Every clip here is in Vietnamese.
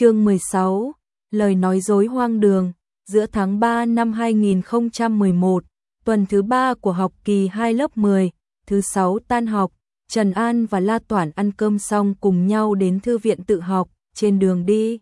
Chương 16, lời nói dối hoang đường. Giữa tháng 3 năm 2011, tuần thứ 3 của học kỳ 2 lớp 10, thứ 6 tan học, Trần An và La Toản ăn cơm xong cùng nhau đến thư viện tự học. Trên đường đi,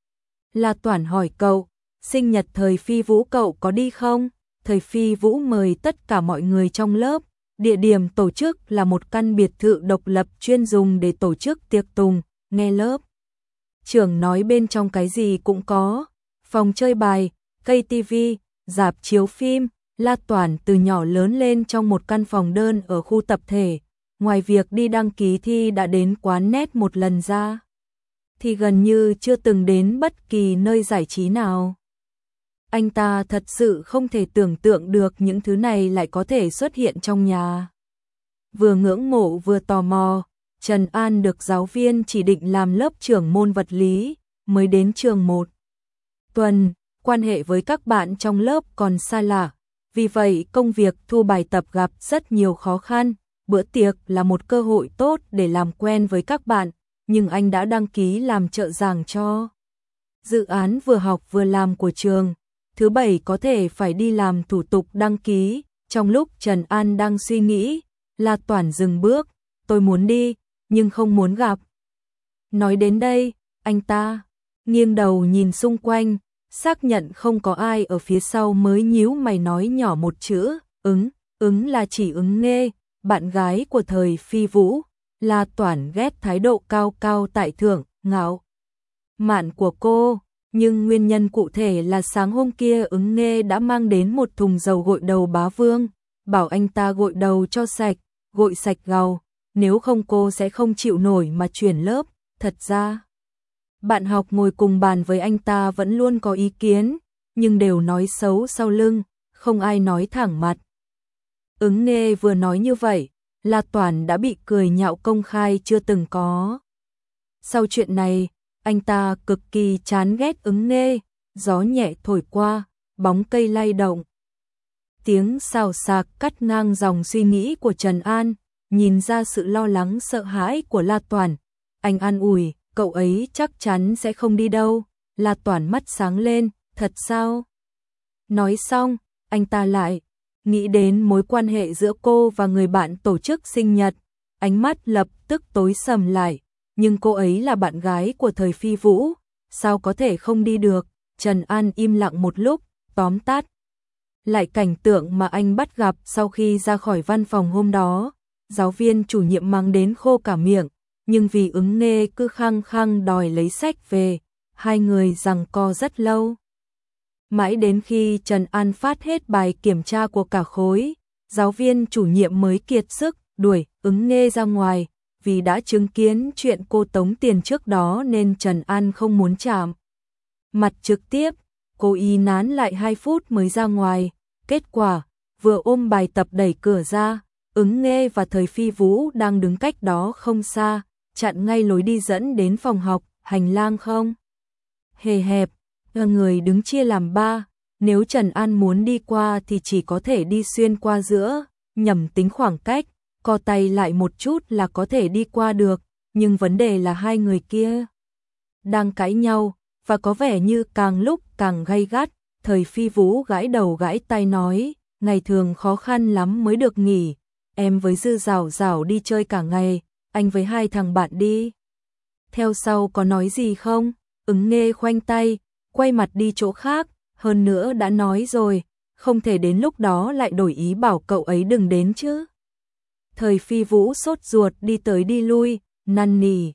La Toản hỏi cậu, sinh nhật Thời Phi Vũ cậu có đi không? Thời Phi Vũ mời tất cả mọi người trong lớp, địa điểm tổ chức là một căn biệt thự độc lập chuyên dùng để tổ chức tiệc tùng. Nghe lớp trưởng nói bên trong cái gì cũng có, phòng chơi bài, cây tivi, rạp chiếu phim. La Toản từ nhỏ lớn lên trong một căn phòng đơn ở khu tập thể, ngoài việc đi đăng ký thi đã đến quán net một lần ra, thì gần như chưa từng đến bất kỳ nơi giải trí nào. Anh ta thật sự không thể tưởng tượng được những thứ này lại có thể xuất hiện trong nhà. Vừa ngưỡng mộ vừa tò mò, Trần An được giáo viên chỉ định làm lớp trưởng môn vật lý, mới đến trường 1 tuần, quan hệ với các bạn trong lớp còn xa lạ, vì vậy công việc thu bài tập gặp rất nhiều khó khăn. Bữa tiệc là một cơ hội tốt để làm quen với các bạn, nhưng anh đã đăng ký làm trợ giảng cho dự án vừa học vừa làm của trường. Thứ Bảy có thể phải đi làm thủ tục đăng ký. Trong lúc Trần An đang suy nghĩ, La Toản dừng bước, tôi muốn đi, nhưng không muốn gặp. Nói đến đây, anh ta nghiêng đầu nhìn xung quanh, xác nhận không có ai ở phía sau mới nhíu mày nói nhỏ một chữ, ứng là chỉ Ứng Nghê, bạn gái của Thời Phi Vũ. La Toản ghét thái độ cao cao tại thượng, ngạo mạn của cô, nhưng nguyên nhân cụ thể là sáng hôm kia Ứng Nghê đã mang đến một thùng dầu gội đầu bá vương, bảo anh ta gội đầu cho sạch, gội sạch gầu, nếu không cô sẽ không chịu nổi mà chuyển lớp. Thật ra, bạn học ngồi cùng bàn với anh ta vẫn luôn có ý kiến, nhưng đều nói xấu sau lưng, không ai nói thẳng mặt. Ứng Nghê vừa nói như vậy, La Toản đã bị cười nhạo công khai chưa từng có. Sau chuyện này, anh ta cực kỳ chán ghét Ứng Nghê. Gió nhẹ thổi qua, bóng cây lay động, tiếng xào xạc cắt ngang dòng suy nghĩ của Trần An, nhìn ra sự lo lắng sợ hãi của La Toản. Anh an ủi, cậu ấy chắc chắn sẽ không đi đâu. La Toản mắt sáng lên, thật sao? Nói xong, anh ta lại nghĩ đến mối quan hệ giữa cô và người bạn tổ chức sinh nhật, ánh mắt lập tức tối sầm lại, nhưng cô ấy là bạn gái của Thời Phi Vũ, sao có thể không đi được? Trần An im lặng một lúc, tóm tắt lại cảnh tượng mà anh bắt gặp sau khi ra khỏi văn phòng hôm đó. Giáo viên chủ nhiệm mắng đến khô cả miệng, nhưng vì Ứng Nghê cứ khăng khăng đòi lấy sách về, hai người giằng co rất lâu. Mãi đến khi Trần An phát hết bài kiểm tra của cả khối, giáo viên chủ nhiệm mới kiệt sức đuổi Ứng Nghê ra ngoài. Vì đã chứng kiến chuyện cô tống tiền trước đó nên Trần An không muốn chạm mặt trực tiếp, cô ý nán lại 2 phút mới ra ngoài. Kết quả, vừa ôm bài tập đẩy cửa ra, Ứng Nghê và Thời Phi Vũ đang đứng cách đó không xa, chặn ngay lối đi dẫn đến phòng học. Hành lang không hề hẹp, người đứng chia làm 3, nếu Trần An muốn đi qua thì chỉ có thể đi xuyên qua giữa, nhầm tính khoảng cách, co tay lại một chút là có thể đi qua được, nhưng vấn đề là hai người kia đang cãi nhau, và có vẻ như càng lúc càng gay gắt. Thời Phi Vũ gãi đầu gãi tay nói, ngày thường khó khăn lắm mới được nghỉ, em với Dư Dảo Dảo đi chơi cả ngày, anh với 2 thằng bạn đi theo sau có nói gì không? Ứng Nghê khoanh tay, quay mặt đi chỗ khác, hơn nữa đã nói rồi, không thể đến lúc đó lại đổi ý bảo cậu ấy đừng đến chứ. Thời Phi Vũ sốt ruột đi tới đi lui, năn nỉ.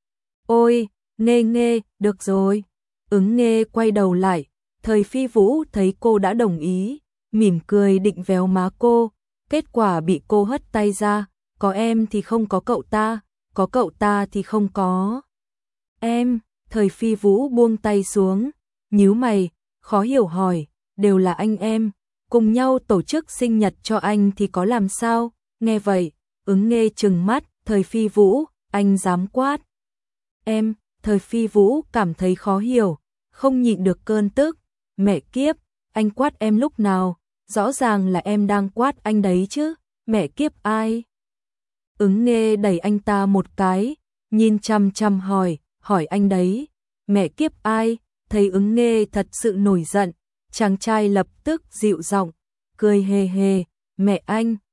Ôi, Nghê, được rồi. Ứng Nghê quay đầu lại, Thời Phi Vũ thấy cô đã đồng ý, mỉm cười định véo má cô, kết quả bị cô hất tay ra, có em thì không có cậu ta, có cậu ta thì không có em. Thời Phi Vũ buông tay xuống, nhíu mày, khó hiểu hỏi, đều là anh em, cùng nhau tổ chức sinh nhật cho anh thì có làm sao? Nghe vậy, Ứng Nghê trừng mắt, Thời Phi Vũ, anh dám quát em? Thời Phi Vũ cảm thấy khó hiểu, không nhịn được cơn tức, mẹ kiếp, anh quát em lúc nào? Rõ ràng là em đang quát anh đấy chứ, mẹ kiếp ai? Ứng Nghê đẩy anh ta một cái, nhìn chằm chằm hỏi anh đấy, mẹ kiếp ai, thấy Ứng Nghê thật sự nổi giận, chàng trai lập tức dịu giọng, cười hề hề, mẹ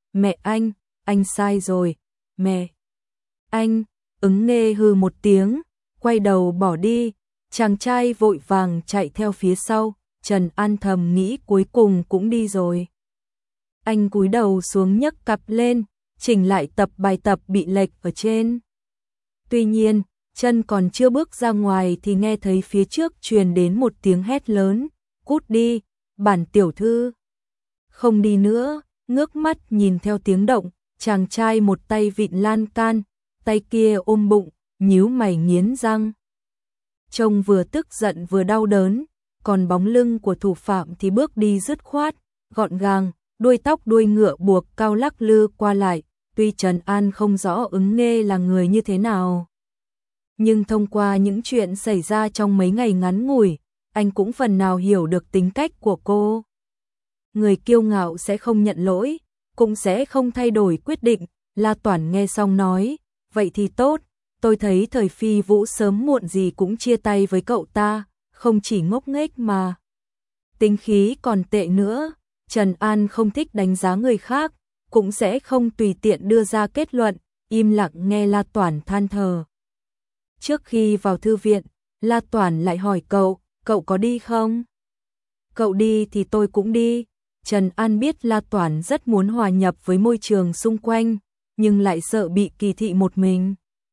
anh sai rồi, mẹ. Anh, Ứng Nghê hừ một tiếng, quay đầu bỏ đi, chàng trai vội vàng chạy theo phía sau, Trần An thầm nghĩ cuối cùng cũng đi rồi. Anh cúi đầu xuống nhấc cặp lên, chỉnh lại tập bài tập bị lệch ở trên. Tuy nhiên, chân còn chưa bước ra ngoài thì nghe thấy phía trước truyền đến một tiếng hét lớn, cút đi, bản tiểu thư. Không đi nữa, ngước mắt nhìn theo tiếng động, chàng trai một tay vịn lan can, tay kia ôm bụng, nhíu mày nghiến răng. Trông vừa tức giận vừa đau đớn, còn bóng lưng của thủ phạm thì bước đi dứt khoát, gọn gàng, đuôi tóc đuôi ngựa buộc cao lắc lư qua lại, tuy Trần An không rõ Ứng Nghê là người như thế nào. Nhưng thông qua những chuyện xảy ra trong mấy ngày ngắn ngủi, anh cũng phần nào hiểu được tính cách của cô. Người kiêu ngạo sẽ không nhận lỗi, cũng sẽ không thay đổi quyết định. La Toản nghe xong nói, vậy thì tốt, tôi thấy thời Phi Vũ sớm muộn gì cũng chia tay với cậu ta, không chỉ ngốc nghếch mà tính khí còn tệ nữa. Trần An không thích đánh giá người khác, cũng sẽ không tùy tiện đưa ra kết luận, im lặng nghe La Toản than thở. Trước khi vào thư viện, La Toản lại hỏi cậu có đi không? Cậu đi thì tôi cũng đi. Trần An biết La Toản rất muốn hòa nhập với môi trường xung quanh, nhưng lại sợ bị kỳ thị một mình.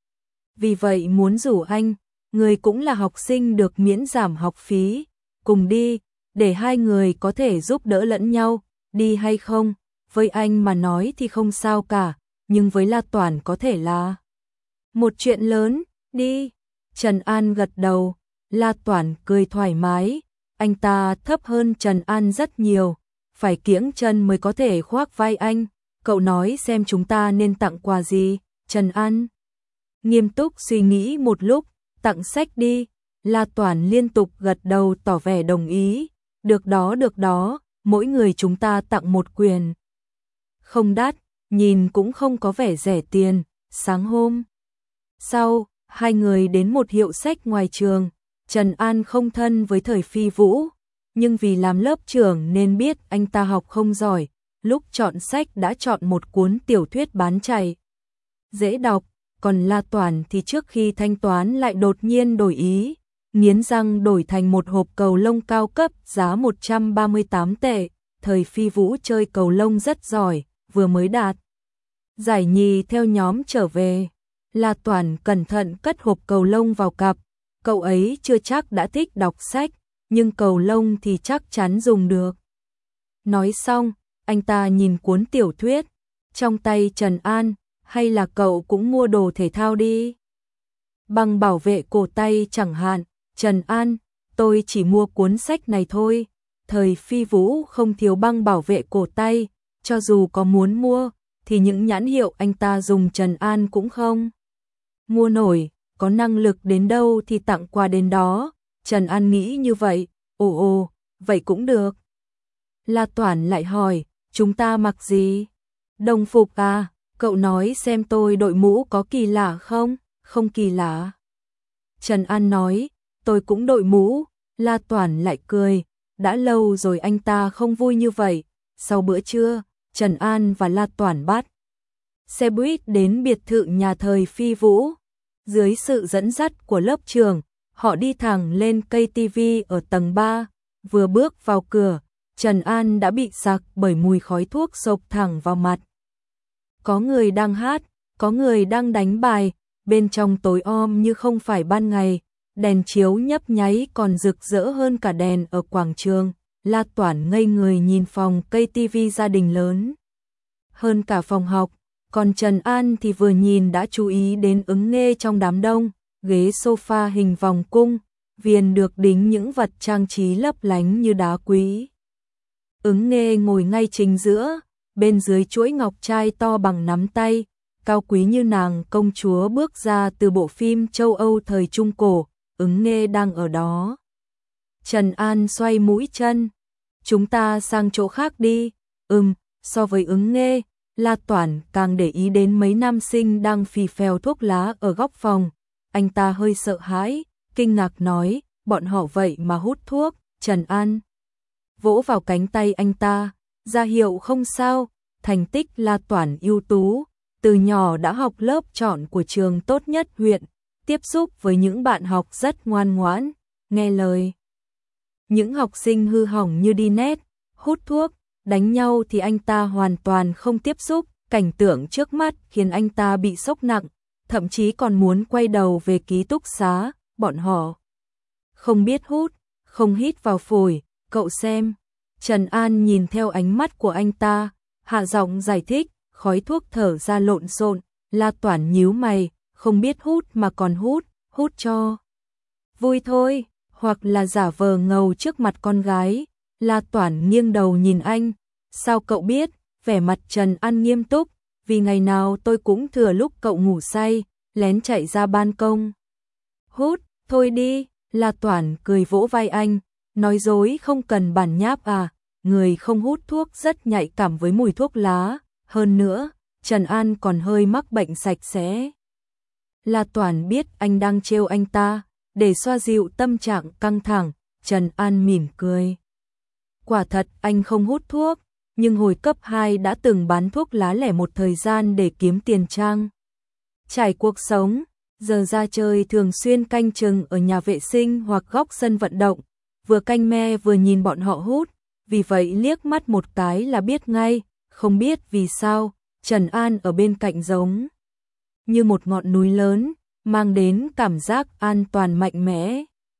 Vì vậy muốn rủ anh, người cũng là học sinh được miễn giảm học phí, cùng đi, để hai người có thể giúp đỡ lẫn nhau, đi hay không, với anh mà nói thì không sao cả, nhưng với La Toản có thể là một chuyện lớn, đi. Trần An gật đầu, La Toản cười thoải mái, anh ta thấp hơn Trần An rất nhiều, phải kiễng chân mới có thể khoác vai anh, cậu nói xem chúng ta nên tặng quà gì, Trần An nghiêm túc suy nghĩ một lúc, tặng sách đi. La Toản liên tục gật đầu tỏ vẻ đồng ý, được đó, mỗi người chúng ta tặng một quyển. Không đắt, nhìn cũng không có vẻ rẻ tiền. Sáng hôm sau, hai người đến một hiệu sách ngoài trường. Trần An không thân với thời Phi Vũ, nhưng vì làm lớp trưởng nên biết anh ta học không giỏi, lúc chọn sách đã chọn một cuốn tiểu thuyết bán chạy, dễ đọc, còn La Toản thì trước khi thanh toán lại đột nhiên đổi ý, nghiến răng đổi thành một hộp cầu lông cao cấp giá 138 tệ, thời Phi Vũ chơi cầu lông rất giỏi, vừa mới đạt giải nhì theo nhóm trở về. La Toản cẩn thận cất hộp cầu lông vào cặp, cậu ấy chưa chắc đã thích đọc sách, nhưng cầu lông thì chắc chắn dùng được. Nói xong, anh ta nhìn cuốn tiểu thuyết trong tay Trần An, hay là cậu cũng mua đồ thể thao đi. Băng bảo vệ cổ tay chẳng hạn. Trần An, tôi chỉ mua cuốn sách này thôi. Thời Phi Vũ không thiếu băng bảo vệ cổ tay, cho dù có muốn mua, thì những nhãn hiệu anh ta dùng Trần An cũng không mua nổi, có năng lực đến đâu thì tặng quà đến đó. Trần An nghĩ như vậy, ồ, vậy cũng được. La Toản lại hỏi, chúng ta mặc gì? Đồng phục à? Cậu nói xem tôi đội mũ có kỳ lạ không? Không kỳ lạ. Trần An nói, tôi cũng đội mũ. La Toản lại cười, đã lâu rồi anh ta không vui như vậy. Sau bữa trưa, Trần An và La Toản bắt xe buýt đến biệt thự nhà thời Phi Vũ. Dưới sự dẫn dắt của lớp trưởng, họ đi thẳng lên cây tivi ở tầng 3. Vừa bước vào cửa, Trần An đã bị sặc bởi mùi khói thuốc xộc thẳng vào mặt. Có người đang hát, có người đang đánh bài, bên trong tối om như không phải ban ngày, đèn chiếu nhấp nháy còn rực rỡ hơn cả đèn ở quảng trường. La Toản ngây người nhìn phòng cây tivi gia đình lớn hơn cả phòng học, còn Trần An thì vừa nhìn đã chú ý đến Ứng Nghê trong đám đông, ghế sofa hình vòng cung, viền được đính những vật trang trí lấp lánh như đá quý. Ứng Nghê ngồi ngay chính giữa, bên dưới chuỗi ngọc trai to bằng nắm tay, cao quý như nàng công chúa bước ra từ bộ phim châu Âu thời Trung Cổ. Ứng Nghê đang ở đó. Trần An xoay mũi chân, chúng ta sang chỗ khác đi. So với Ứng Nghê, La Toản càng để ý đến mấy nam sinh đang phì phèo thuốc lá ở góc phòng. Anh ta hơi sợ hãi, kinh ngạc nói, bọn họ vậy mà hút thuốc. Trần An vỗ vào cánh tay anh ta, ra hiệu không sao, thành tích La Toản ưu tú, từ nhỏ đã học lớp chọn của trường tốt nhất huyện, tiếp xúc với những bạn học rất ngoan ngoãn, nghe lời. Những học sinh hư hỏng như đi net, hút thuốc, đánh nhau thì anh ta hoàn toàn không tiếp xúc, cảnh tượng trước mắt khiến anh ta bị sốc nặng, thậm chí còn muốn quay đầu về ký túc xá, bọn họ không biết hút, không hít vào phổi, cậu xem. Trần An nhìn theo ánh mắt của anh ta, hạ giọng giải thích, khói thuốc thở ra lộn xộn, La Toản nhíu mày, không biết hút mà còn hút cho vui thôi, hoặc là giả vờ ngầu trước mặt con gái. La Toản nghiêng đầu nhìn anh, sao cậu biết? Vẻ mặt Trần An nghiêm túc, vì ngày nào tôi cũng thừa lúc cậu ngủ say, lén chạy ra ban công. Hút, thôi đi, La Toản cười vỗ vai anh, nói dối không cần bản nháp à, người không hút thuốc rất nhạy cảm với mùi thuốc lá, hơn nữa, Trần An còn hơi mắc bệnh sạch sẽ. La Toản biết anh đang trêu anh ta, để xoa dịu tâm trạng căng thẳng, Trần An mỉm cười. Quả thật anh không hút thuốc, nhưng hồi cấp 2 đã từng bán thuốc lá lẻ một thời gian để kiếm tiền trang trải cuộc sống, giờ ra chơi thường xuyên canh chừng ở nhà vệ sinh hoặc góc sân vận động, vừa canh me vừa nhìn bọn họ hút, vì vậy liếc mắt một cái là biết ngay, không biết vì sao, Trần An ở bên cạnh giống như một ngọn núi lớn, mang đến cảm giác an toàn mạnh mẽ.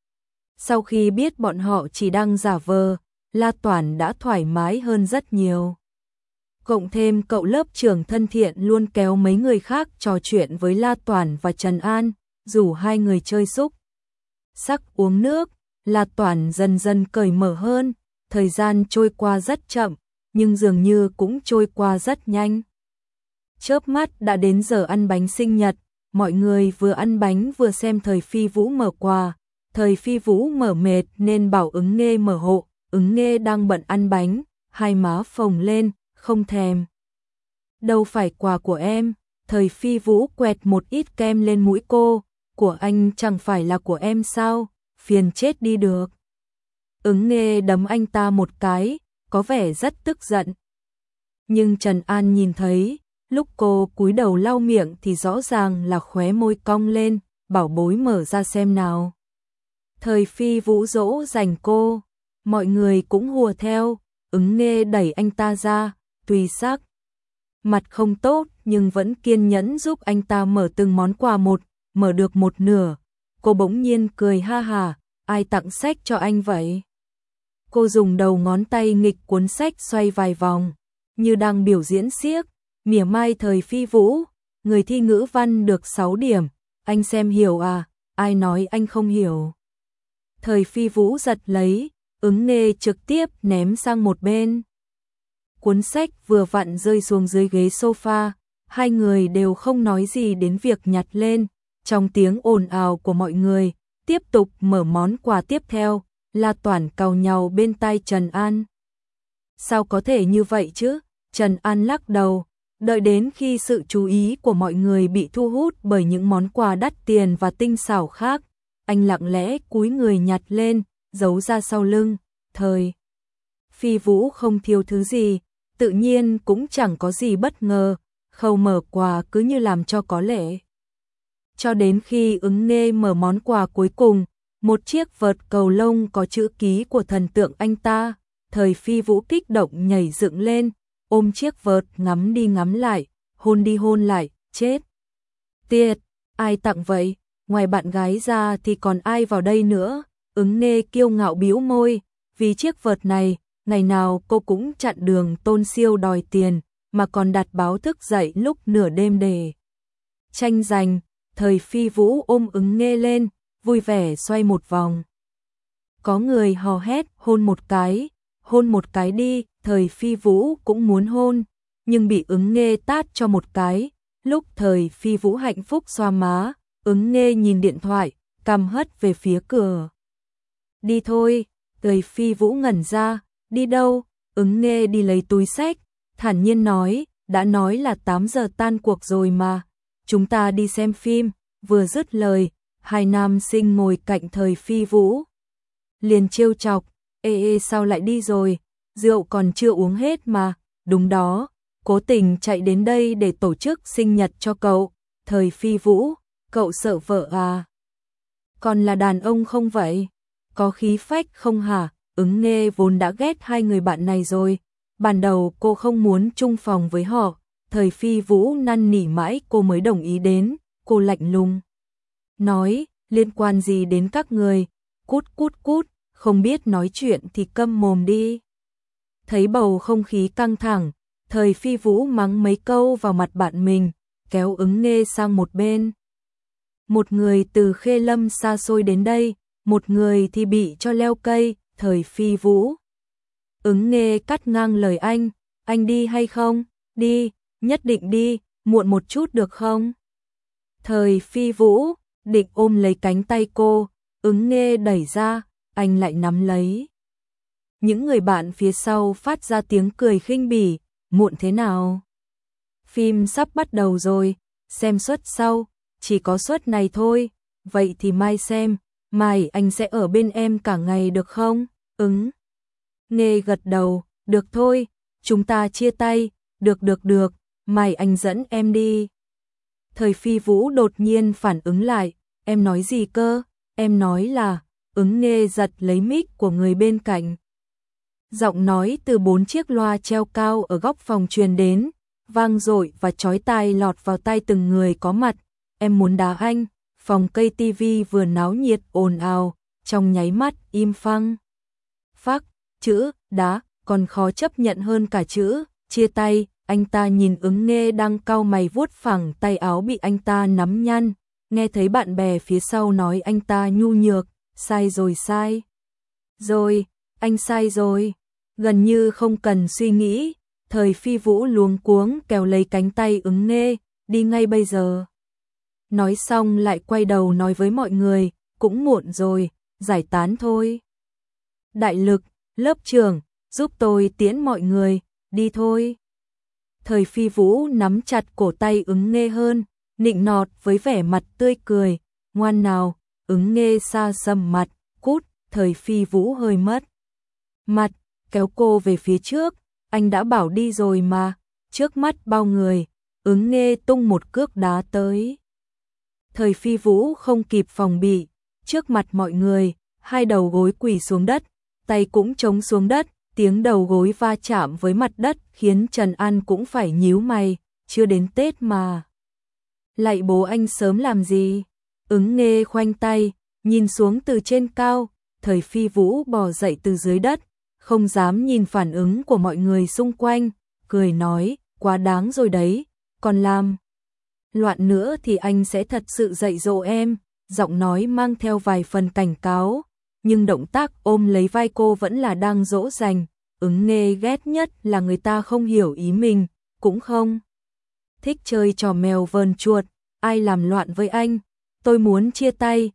Sau khi biết bọn họ chỉ đang giả vờ, La Toản đã thoải mái hơn rất nhiều. Cộng thêm cậu lớp trưởng thân thiện luôn kéo mấy người khác trò chuyện với La Toản và Trần An, rủ hai người chơi xúc sắc uống nước, La Toản dần dần cởi mở hơn, thời gian trôi qua rất chậm, nhưng dường như cũng trôi qua rất nhanh. Chớp mắt đã đến giờ ăn bánh sinh nhật, mọi người vừa ăn bánh vừa xem Thời Phi Vũ mở quà. Thời Phi Vũ mở mệt nên bảo Ứng Nghê mở hộ, Ứng Nghê đang bận ăn bánh, hai má phồng lên, không thèm. Đâu phải quà của em, Thời Phi Vũ quẹt một ít kem lên mũi cô, của anh chẳng phải là của em sao, phiền chết đi được. Ứng Nghê đấm anh ta một cái, có vẻ rất tức giận. Nhưng Trần An nhìn thấy, lúc cô cúi đầu lau miệng thì rõ ràng là khóe môi cong lên, bảo bối mở ra xem nào. Thời Phi Vũ dỗ dành cô, mọi người cũng hùa theo, Ứng Nghê đẩy anh ta ra, tùy sắc mặt không tốt nhưng vẫn kiên nhẫn giúp anh ta mở từng món quà một, mở được một nửa. Cô bỗng nhiên cười ha hà, ai tặng sách cho anh vậy? Cô dùng đầu ngón tay nghịch cuốn sách xoay vài vòng, như đang biểu diễn xiếc, mỉa mai Thời Phi Vũ, người thi ngữ văn được 6 điểm, anh xem hiểu à, ai nói anh không hiểu. Thời Phi Vũ giật lấy, Ứng Nghê trực tiếp ném sang một bên. Cuốn sách vừa vặn rơi xuống dưới ghế sofa, hai người đều không nói gì đến việc nhặt lên, trong tiếng ồn ào của mọi người, tiếp tục mở món quà tiếp theo, La Toản càu nhàu bên tai Trần An. Sao có thể như vậy chứ? Trần An lắc đầu, đợi đến khi sự chú ý của mọi người bị thu hút bởi những món quà đắt tiền và tinh xảo khác, anh lặng lẽ cúi người nhặt lên, giấu ra sau lưng. Thời Phi Vũ không thiếu thứ gì, tự nhiên cũng chẳng có gì bất ngờ, khâu mở quà cứ như làm cho có lệ. Cho đến khi Ứng Nghê mở món quà cuối cùng, một chiếc vợt cầu lông có chữ ký của thần tượng anh ta, Thời Phi Vũ kích động nhảy dựng lên, ôm chiếc vợt ngắm đi ngắm lại, hôn đi hôn lại, chết tiệt, ai tặng vậy, ngoài bạn gái ra thì còn ai vào đây nữa. Ứng Nghê kiêu ngạo bĩu môi, vì chiếc vợt này, ngày nào cô cũng chặn đường Tôn Siêu đòi tiền, mà còn đặt báo thức dậy lúc nửa đêm để tranh giành. Thời Phi Vũ ôm Ứng Nghê lên, vui vẻ xoay một vòng. Có người hò hét, hôn một cái đi. Thời Phi Vũ cũng muốn hôn, nhưng bị Ứng Nghê tát cho một cái. Lúc Thời Phi Vũ hạnh phúc xoa má, Ứng Nghê nhìn điện thoại, cằm hất về phía cửa. Đi thôi. Thời Phi Vũ ngẩn ra, đi đâu? Ứng Nghê đi lấy túi xách, thản nhiên nói, đã nói là 8 giờ tan cuộc rồi mà, chúng ta đi xem phim. Vừa dứt lời, hai nam sinh ngồi cạnh Thời Phi Vũ. Liền trêu chọc, ê sao lại đi rồi, rượu còn chưa uống hết mà, đúng đó, cố tình chạy đến đây để tổ chức sinh nhật cho cậu, Thời Phi Vũ, cậu sợ vợ à? Còn là đàn ông không vậy? Có khí phách không hả? Ứng Nghe vốn đã ghét hai người bạn này rồi, ban đầu cô không muốn chung phòng với họ, Thời Phi Vũ năn nỉ mãi cô mới đồng ý đến, cô lạnh lùng nói, liên quan gì đến các người, cút cút cút, không biết nói chuyện thì câm mồm đi. Thấy bầu không khí căng thẳng, Thời Phi Vũ mắng mấy câu vào mặt bạn mình, kéo Ứng Nghe sang một bên. Một người từ Khê Lâm xa xôi đến đây, một người thì bị cho leo cây, Thời Phi Vũ. Ứng Nghe cắt ngang lời anh đi hay không? Đi, nhất định đi, muộn một chút được không? Thời Phi Vũ định ôm lấy cánh tay cô, Ứng Nghe đẩy ra, anh lại nắm lấy. Những người bạn phía sau phát ra tiếng cười khinh bỉ, muộn thế nào? Phim sắp bắt đầu rồi, xem suất sau, chỉ có suất này thôi, vậy thì mai xem, mai anh sẽ ở bên em cả ngày được không? Ứng Nghe gật đầu, được thôi, chúng ta chia tay, được, mai anh dẫn em đi. Thời Phi Vũ đột nhiên phản ứng lại, em nói gì cơ? Em nói là, Ứng Nghe giật lấy mic của người bên cạnh. Giọng nói từ 4 chiếc loa treo cao ở góc phòng truyền đến, vang dội và chói tai lọt vào tai từng người có mặt. Em muốn đá anh, phòng cây tivi vừa náo nhiệt ồn ào, trong nháy mắt im phăng. Phắc, chữ đá còn khó chấp nhận hơn cả chữ chia tay. Anh ta nhìn Ứng Nghe đang cau mày vuốt phẳng tay áo bị anh ta nắm nhăn, nghe thấy bạn bè phía sau nói anh ta nhu nhược, sai rồi, anh sai rồi. Gần như không cần suy nghĩ, Thời Phi Vũ luống cuống kéo lấy cánh tay Ứng Nghe, đi ngay bây giờ. Nói xong lại quay đầu nói với mọi người, cũng muộn rồi, giải tán thôi. Đại Lực, lớp trưởng, giúp tôi tiễn mọi người, đi thôi. Thời Phi Vũ nắm chặt cổ tay Ứng Nghe hơn, nịnh nọt với vẻ mặt tươi cười, ngoan nào. Ứng Nghe xa sầm mặt, cút. Thời Phi Vũ hơi mất mặt, kéo cô về phía trước, anh đã bảo đi rồi mà. Trước mắt bao người, Ứng Nghe tung một cước đá tới. Thời Phi Vũ không kịp phòng bị, trước mặt mọi người, hai đầu gối quỳ xuống đất, tay cũng chống xuống đất, tiếng đầu gối va chạm với mặt đất khiến Trần An cũng phải nhíu mày, chưa đến Tết mà. Lạy bố anh sớm làm gì? Ứng Nghe khoanh tay, nhìn xuống từ trên cao, Thời Phi Vũ bò dậy từ dưới đất, không dám nhìn phản ứng của mọi người xung quanh, cười nói, quá đáng rồi đấy, còn làm loạn nữa thì anh sẽ thật sự dạy dỗ em, giọng nói mang theo vài phần cảnh cáo, nhưng động tác ôm lấy vai cô vẫn là đang dỗ dành. Ứng Nghe ghét nhất là người ta không hiểu ý mình, cũng không thích chơi trò mèo vờn chuột, ai làm loạn với anh, tôi muốn chia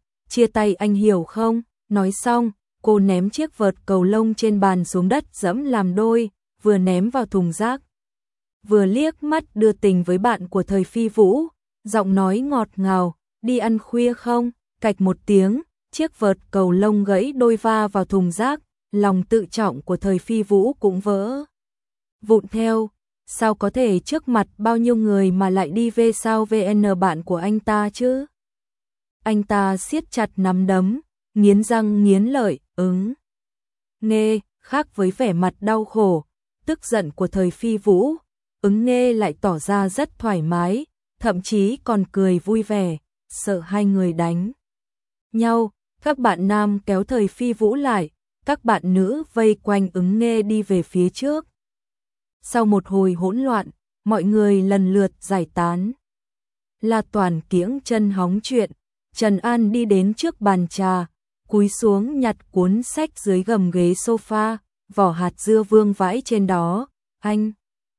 tay anh hiểu không? Nói xong, cô ném chiếc vợt cầu lông trên bàn xuống đất dẫm làm đôi, vừa ném vào thùng rác, vừa liếc mắt đưa tình với bạn của Thời Phi Vũ, giọng nói ngọt ngào, đi ăn khuya không? Cạch một tiếng, chiếc vợt cầu lông gãy đôi va vào thùng rác, lòng tự trọng của Thời Phi Vũ cũng vỡ vụn theo, sao có thể trước mặt bao nhiêu người mà lại đi về sao VN bạn của anh ta chứ? Anh ta siết chặt nắm đấm, nghiến răng nghiến lợi, Ứng Nghe, khác với vẻ mặt đau khổ, tức giận của Thời Phi Vũ, Ứng Nghe lại tỏ ra rất thoải mái, thậm chí còn cười vui vẻ, sợ hai người đánh nhau, các bạn nam kéo Thời Phi Vũ lại, các bạn nữ vây quanh Ứng Nghe đi về phía trước. Sau một hồi hỗn loạn, mọi người lần lượt giải tán. La Toàn kiễng chân hóng chuyện, Trần An đi đến trước bàn trà, cúi xuống nhặt cuốn sách dưới gầm ghế sofa, vỏ hạt dưa vương vãi trên đó, anh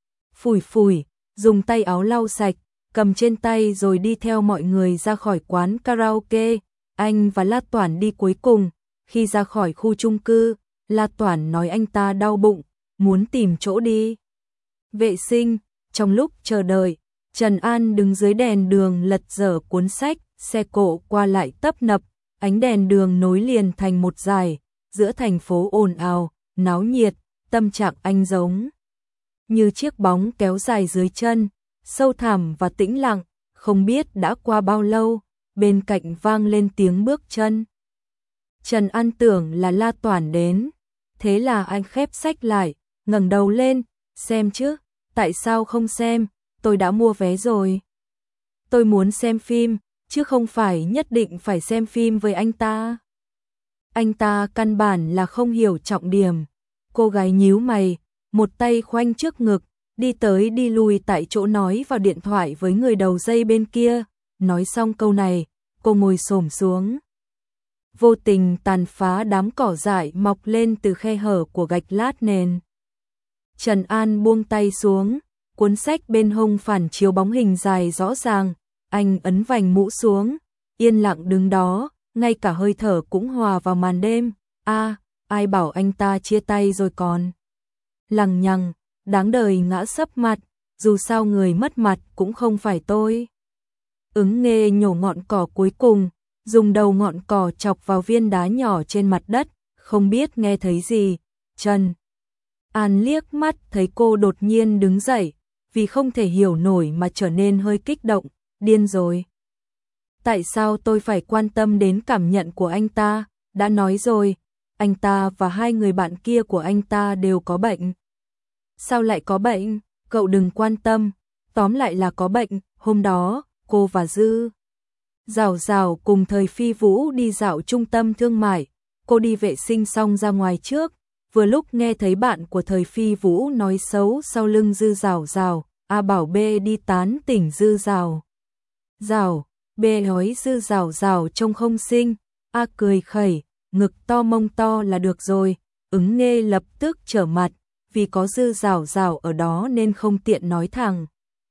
phủi, dùng tay áo lau sạch, cầm trên tay rồi đi theo mọi người ra khỏi quán karaoke. Anh và La Toản đi cuối cùng, khi ra khỏi khu chung cư, La Toản nói anh ta đau bụng, muốn tìm chỗ đi vệ sinh. Trong lúc chờ đợi, Trần An đứng dưới đèn đường lật dở cuốn sách, xe cộ qua lại tấp nập, ánh đèn đường nối liền thành một dải, giữa thành phố ồn ào, náo nhiệt, tâm trạng anh giống như chiếc bóng kéo dài dưới chân, sâu thẳm và tĩnh lặng, không biết đã qua bao lâu, bên cạnh vang lên tiếng bước chân. Trần An tưởng là La Toản đến, thế là anh khép sách lại, ngẩng đầu lên, xem chứ, tại sao không xem, tôi đã mua vé rồi. Tôi muốn xem phim, chứ không phải nhất định phải xem phim với anh ta. Anh ta căn bản là không hiểu trọng điểm. Cô gái nhíu mày, một tay khoanh trước ngực, đi tới đi lui tại chỗ nói vào điện thoại với người đầu dây bên kia. Nói xong câu này, cô ngồi xổm xuống. Vô tình tàn phá đám cỏ dại mọc lên từ khe hở của gạch lát nền. Trần An buông tay xuống, cuốn sách bên hông phản chiếu bóng hình dài rõ ràng, anh ấn vành mũ xuống, yên lặng đứng đó, ngay cả hơi thở cũng hòa vào màn đêm. Ai bảo anh ta chia tay rồi còn. Lằng nhằng, đáng đời ngã sấp mặt, dù sao người mất mặt cũng không phải tôi. Ứng Nghê nhổ ngọn cỏ cuối cùng, dùng đầu ngọn cỏ chọc vào viên đá nhỏ trên mặt đất, không biết nghe thấy gì. Trần An liếc mắt thấy cô đột nhiên đứng dậy, vì không thể hiểu nổi mà trở nên hơi kích động, điên rồi. Tại sao tôi phải quan tâm đến cảm nhận của anh ta, đã nói rồi, anh ta và hai người bạn kia của anh ta đều có bệnh. Sao lại có bệnh, cậu đừng quan tâm, tóm lại là có bệnh. Hôm đó, cô và Dư Dào Dào cùng Thời Phi Vũ đi dạo trung tâm thương mại, cô đi vệ sinh xong ra ngoài trước, vừa lúc nghe thấy bạn của Thời Phi Vũ nói xấu sau lưng Dư Dào Dào, A bảo B đi tán tỉnh Dư Dào Dào, B nói Dư Dào Dào trông không xinh, A cười khẩy, ngực to mông to là được rồi. Ứng Nghê lập tức trở mặt, vì có Dư Dào Dào ở đó nên không tiện nói thẳng.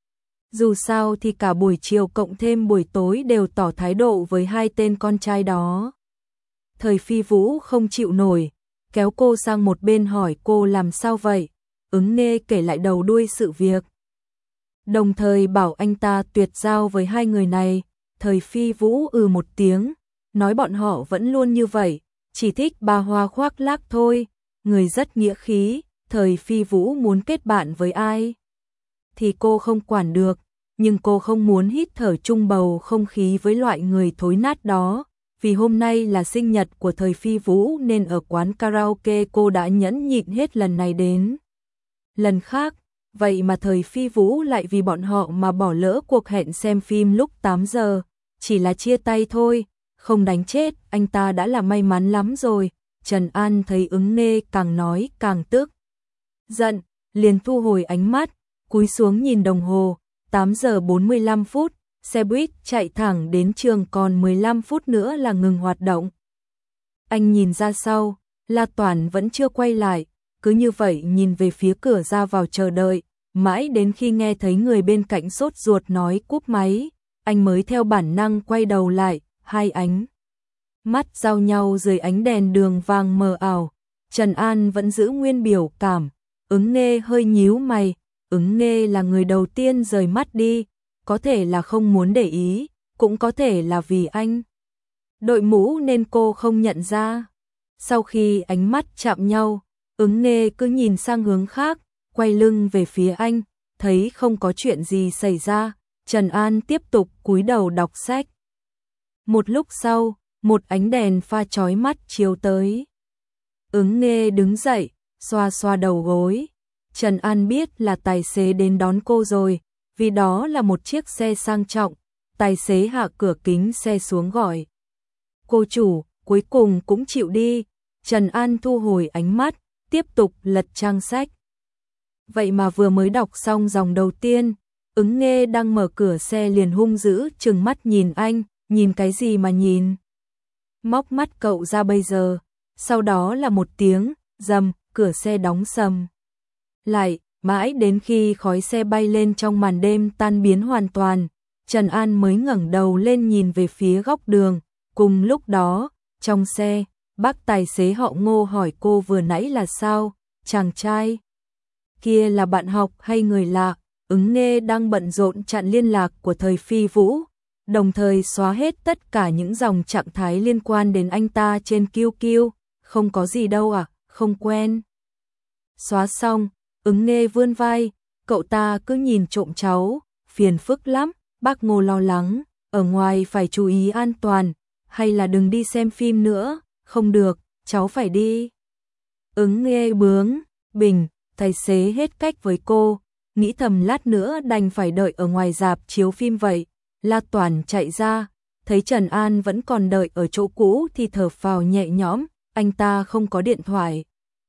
Dù sao thì cả buổi chiều cộng thêm buổi tối đều tỏ thái độ với hai tên con trai đó. Thời Phi Vũ không chịu nổi, kéo cô sang một bên hỏi cô làm sao vậy. Ứng Nghê kể lại đầu đuôi sự việc, đồng thời bảo anh ta tuyệt giao với hai người này. Thời Phi Vũ một tiếng, nói bọn họ vẫn luôn như vậy, chỉ thích ba hoa khoác lác thôi, người rất nghĩa khí. Thời Phi Vũ muốn kết bạn với ai thì cô không quản được, nhưng cô không muốn hít thở chung bầu không khí với loại người thối nát đó. Vì hôm nay là sinh nhật của Thời Phi Vũ nên ở quán karaoke cô đã nhẫn nhịn hết lần này đến lần khác. Vậy mà Thời Phi Vũ lại vì bọn họ mà bỏ lỡ cuộc hẹn xem phim lúc 8 giờ. Chỉ là chia tay thôi, không đánh chết, anh ta đã là may mắn lắm rồi. Trần An thấy Ứng Nghê càng nói càng tức giận, liền thu hồi ánh mắt, cúi xuống nhìn đồng hồ, 8 giờ 45 phút, xe buýt chạy thẳng đến trường còn 15 phút nữa là ngừng hoạt động. Anh nhìn ra sau, La Toản vẫn chưa quay lại, cứ như vậy nhìn về phía cửa ra vào chờ đợi, mãi đến khi nghe thấy người bên cạnh sốt ruột nói cúp máy, anh mới theo bản năng quay đầu lại, hai ánh mắt giao nhau dưới ánh đèn đường vàng mờ ảo. Trần An vẫn giữ nguyên biểu cảm, Ứng Nghê hơi nhíu mày. Ứng Nghê là người đầu tiên rời mắt đi, có thể là không muốn để ý, cũng có thể là vì anh đội mũ nên cô không nhận ra. Sau khi ánh mắt chạm nhau, Ứng Nghê cứ nhìn sang hướng khác, quay lưng về phía anh, thấy không có chuyện gì xảy ra, Trần An tiếp tục cúi đầu đọc sách. Một lúc sau, một ánh đèn pha chói mắt chiếu tới. Ứng Nghê đứng dậy, xoa xoa đầu gối. Trần An biết là tài xế đến đón cô rồi, vì đó là một chiếc xe sang trọng. Tài xế hạ cửa kính xe xuống gọi cô chủ, cuối cùng cũng chịu đi. Trần An thu hồi ánh mắt, tiếp tục lật trang sách. Vậy mà vừa mới đọc xong dòng đầu tiên, Ứng Nghê đang mở cửa xe liền hung dữ trừng mắt nhìn anh. Nhìn cái gì mà nhìn? Móc mắt cậu ra bây giờ. Sau đó là một tiếng rầm, cửa xe đóng sầm lại, mãi đến khi khói xe bay lên trong màn đêm tan biến hoàn toàn, Trần An mới ngẩng đầu lên nhìn về phía góc đường. Cùng lúc đó, trong xe, bác tài xế họ Ngô hỏi cô vừa nãy là sao, chàng trai kia là bạn học hay người lạ. Ứng Nghê đang bận rộn chặn liên lạc của Thời Phi Vũ, đồng thời xóa hết tất cả những dòng trạng thái liên quan đến anh ta trên QQ, không có gì đâu à, không quen. Xóa xong, Ứng Nghê vươn vai, cậu ta cứ nhìn trộm cháu, phiền phức lắm, bác Ngô lo lắng, ở ngoài phải chú ý an toàn, hay là đừng đi xem phim nữa, không được, cháu phải đi. Ứng Nghê bướng bỉnh, tài xế hết cách với cô, nghĩ thầm lát nữa đành phải đợi ở ngoài rạp chiếu phim vậy. La Toản chạy ra, thấy Trần An vẫn còn đợi ở chỗ cũ thì thở phào nhẹ nhõm, anh ta không có điện thoại.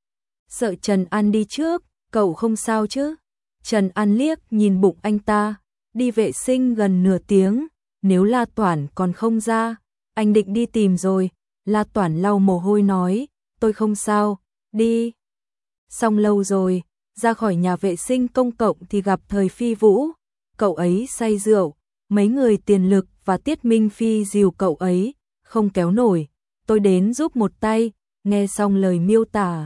Sợ Trần An đi trước, cậu không sao chứ? Trần An liếc nhìn bụng anh ta, đi vệ sinh gần nửa tiếng, nếu La Toản còn không ra, anh định đi tìm rồi. La Toản lau mồ hôi nói, tôi không sao, đi. Xong lâu rồi, ra khỏi nhà vệ sinh công cộng thì gặp Thời Phi Vũ, cậu ấy say rượu, mấy người Tiền Lực và Tiết Minh Phi dìu cậu ấy, không kéo nổi, tôi đến giúp một tay, nghe xong lời miêu tả.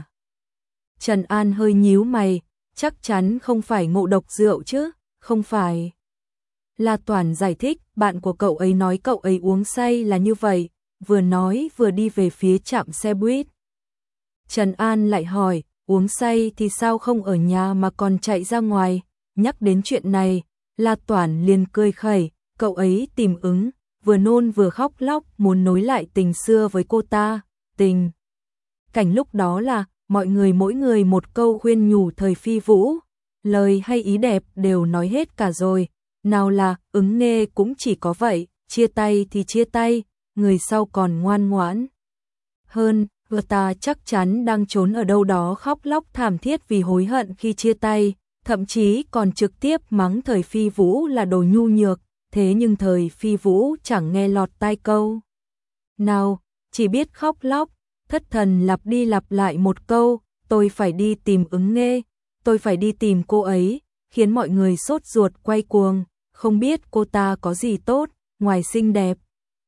Trần An hơi nhíu mày, chắc chắn không phải ngộ độc rượu chứ, không phải. La Toản giải thích, bạn của cậu ấy nói cậu ấy uống say là như vậy, vừa nói vừa đi về phía trạm xe buýt. Trần An lại hỏi, uống say thì sao không ở nhà mà còn chạy ra ngoài, nhắc đến chuyện này, La Toản liền cười khẩy, cậu ấy tìm Ứng, vừa nôn vừa khóc lóc muốn nối lại tình xưa với cô ta, tình. Cảnh lúc đó là, mọi người mỗi người một câu khuyên nhủ Thời Phi Vũ, lời hay ý đẹp đều nói hết cả rồi, nào là Ứng Nghê cũng chỉ có vậy, chia tay thì chia tay, người sau còn ngoan ngoãn hơn, vừa ta chắc chắn đang trốn ở đâu đó khóc lóc thảm thiết vì hối hận khi chia tay, thậm chí còn trực tiếp mắng Thời Phi Vũ là đồ nhu nhược, thế nhưng Thời Phi Vũ chẳng nghe lọt tai câu nào, chỉ biết khóc lóc, thất thần lặp đi lặp lại một câu, tôi phải đi tìm Ứng Nghê, tôi phải đi tìm cô ấy, khiến mọi người sốt ruột quay cuồng, không biết cô ta có gì tốt, ngoài xinh đẹp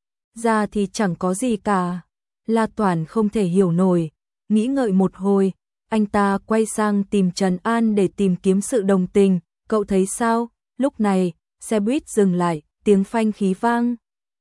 ra thì chẳng có gì cả. La Toản không thể hiểu nổi, nghĩ ngợi một hồi, anh ta quay sang tìm Trần An để tìm kiếm sự đồng tình, cậu thấy sao? Lúc này, xe buýt dừng lại, tiếng phanh khí vang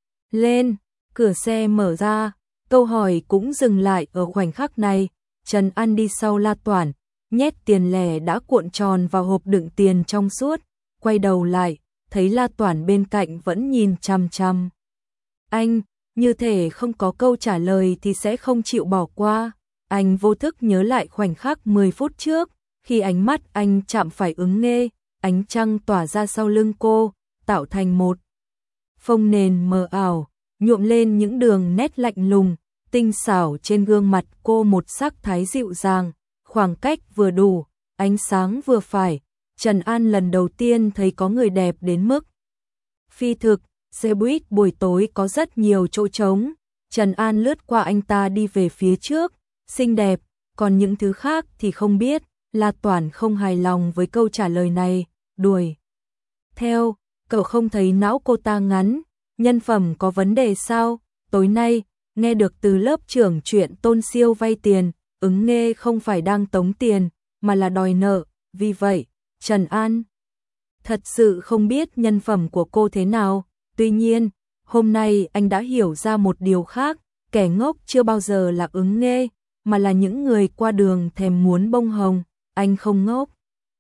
lên, cửa xe mở ra, câu hỏi cũng dừng lại ở khoảnh khắc này, Trần An đi sau La Toản, nhét tiền lẻ đã cuộn tròn vào hộp đựng tiền trong suốt, quay đầu lại, thấy La Toản bên cạnh vẫn nhìn chằm chằm anh, như thể không có câu trả lời thì sẽ không chịu bỏ qua. Anh vô thức nhớ lại khoảnh khắc 10 phút trước, khi ánh mắt anh chạm phải Ứng Nghê, ánh trăng tỏa ra sau lưng cô, tạo thành một phông nền mờ ảo, nhuộm lên những đường nét lạnh lùng, tinh xảo trên gương mặt cô một sắc thái dịu dàng, khoảng cách vừa đủ, ánh sáng vừa phải. Trần An lần đầu tiên thấy có người đẹp đến mức phi thực. Xe buýt buổi tối có rất nhiều chỗ trống, Trần An lướt qua anh ta đi về phía trước, xinh đẹp, còn những thứ khác thì không biết, La Toản không hài lòng với câu trả lời này, đuổi theo, cậu không thấy não cô ta ngắn, nhân phẩm có vấn đề sao? Tối nay, nghe được từ lớp trưởng chuyện Tôn Siêu vay tiền, Ứng Nghê không phải đang tống tiền, mà là đòi nợ, vì vậy, Trần An thật sự không biết nhân phẩm của cô thế nào. Tuy nhiên, hôm nay anh đã hiểu ra một điều khác, kẻ ngốc chưa bao giờ là Ứng Nghê, mà là những người qua đường thèm muốn bông hồng, anh không ngốc.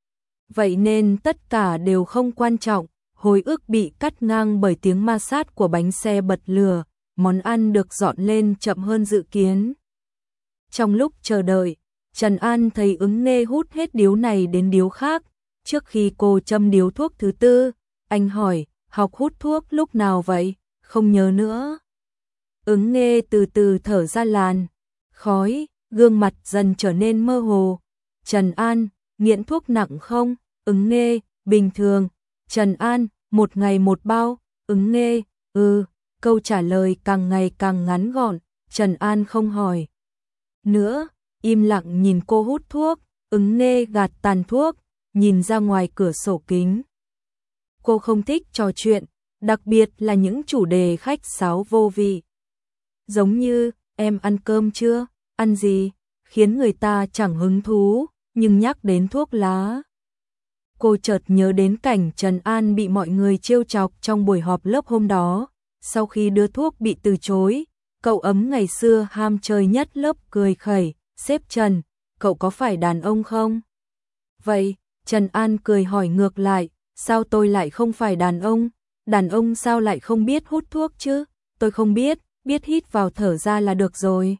Vậy nên tất cả đều không quan trọng, hồi ức bị cắt ngang bởi tiếng ma sát của bánh xe bật lửa, món ăn được dọn lên chậm hơn dự kiến. Trong lúc chờ đợi, Trần An thấy Ứng Nghê hút hết điếu này đến điếu khác, trước khi cô châm điếu thuốc thứ tư, anh hỏi, học hút thuốc lúc nào vậy? Không nhớ nữa. Ứng Nghê từ từ thở ra làn khói, gương mặt dần trở nên mơ hồ. Trần An, nghiện thuốc nặng không? Ứng Nghê, bình thường. Trần An, một ngày một bao. Ứng Nghê, câu trả lời càng ngày càng ngắn gọn. Trần An không hỏi nữa, im lặng nhìn cô hút thuốc. Ứng Nghê gạt tàn thuốc, nhìn ra ngoài cửa sổ kính. Cô không thích trò chuyện, đặc biệt là những chủ đề khách sáo vô vị. Giống như, em ăn cơm chưa, ăn gì, khiến người ta chẳng hứng thú, nhưng nhắc đến thuốc lá. Cô chợt nhớ đến cảnh Trần An bị mọi người trêu chọc trong buổi họp lớp hôm đó, Sau khi đưa thuốc bị từ chối, cậu ấm ngày xưa ham chơi nhất lớp cười khẩy, sếp Trần, cậu có phải đàn ông không? Vậy, Trần An cười hỏi ngược lại, sao tôi lại không phải đàn ông sao lại không biết hút thuốc chứ, tôi không biết, biết hít vào thở ra là được rồi.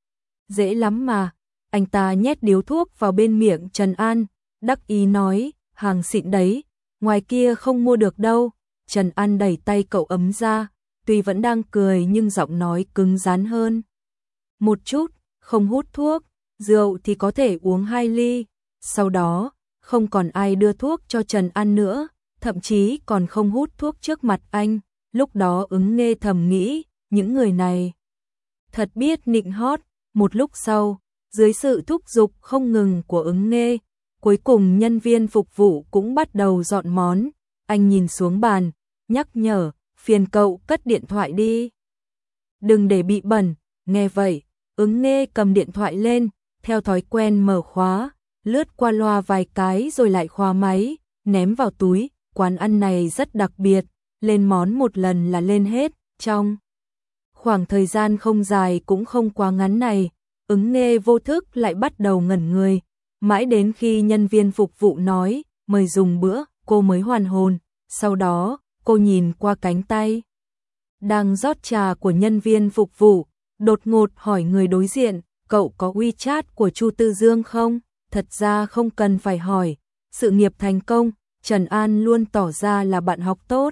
Dễ lắm mà, anh ta nhét điếu thuốc vào bên miệng Trần An, đắc ý nói, hàng xịn đấy, ngoài kia không mua được đâu. Trần An đẩy tay cậu ấm ra, tuy vẫn đang cười nhưng giọng nói cứng rắn hơn một chút, không hút thuốc, rượu thì có thể uống 2 ly. Sau đó, không còn ai đưa thuốc cho Trần An nữa, thậm chí còn không hút thuốc trước mặt anh. Lúc đó Ứng Nghê thầm nghĩ, những người này thật biết nịnh hót. Một lúc sau, dưới sự thúc giục không ngừng của Ứng Nghê, cuối cùng nhân viên phục vụ cũng bắt đầu dọn món. Anh nhìn xuống bàn, nhắc nhở, phiền cậu cất điện thoại đi, đừng để bị bẩn. Nghe vậy, Ứng Nghê cầm điện thoại lên, theo thói quen mở khóa, lướt qua loa vài cái rồi lại khóa máy, ném vào túi. Quán ăn này rất đặc biệt, lên món một lần là lên hết. Trong khoảng thời gian không dài cũng không quá ngắn này, Ứng Nghê vô thức lại bắt đầu ngẩn người, mãi đến khi nhân viên phục vụ nói, mời dùng bữa, cô mới hoàn hồn. Sau đó, cô nhìn qua cánh tay đang rót trà của nhân viên phục vụ, đột ngột hỏi người đối diện, cậu có WeChat của Chu Tư Dương không? Thật ra không cần phải hỏi, sự nghiệp thành công, Trần An luôn tỏ ra là bạn học tốt,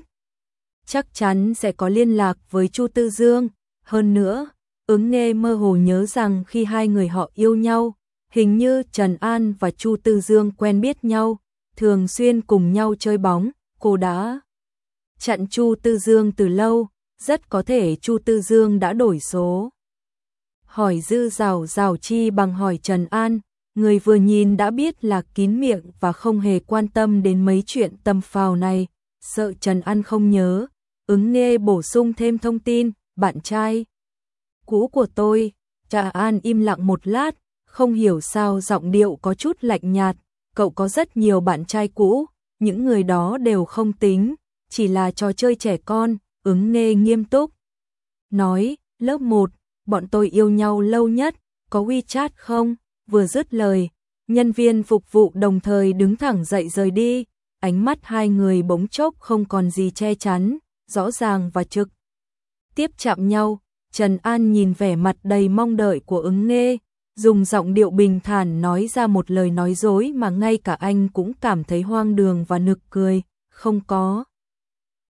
chắc chắn sẽ có liên lạc với Chu Tư Dương. Hơn nữa, Ứng Nghê mơ hồ nhớ rằng khi hai người họ yêu nhau, hình như Trần An và Chu Tư Dương quen biết nhau, thường xuyên cùng nhau chơi bóng. Cô đã chặn Chu Tư Dương từ lâu, rất có thể Chu Tư Dương đã đổi số. Hỏi dư dào chi bằng hỏi Trần An, người vừa nhìn đã biết là kín miệng và không hề quan tâm đến mấy chuyện tầm phào này. Sợ Trần An không nhớ, Ứng Nghê bổ sung thêm thông tin, bạn trai cũ của tôi. Trần An im lặng một lát, không hiểu sao giọng điệu có chút lạnh nhạt, cậu có rất nhiều bạn trai cũ, những người đó đều không tính, chỉ là trò chơi trẻ con. Ứng Nghê nghiêm túc nói, lớp 1, bọn tôi yêu nhau lâu nhất, có WeChat không? Vừa dứt lời, nhân viên phục vụ đồng thời đứng thẳng dậy rời đi, ánh mắt hai người bỗng chốc không còn gì che chắn, rõ ràng và trực tiếp chạm nhau. Trần An nhìn vẻ mặt đầy mong đợi của Ứng Nghê, dùng giọng điệu bình thản nói ra một lời nói dối mà ngay cả anh cũng cảm thấy hoang đường và nực cười, không có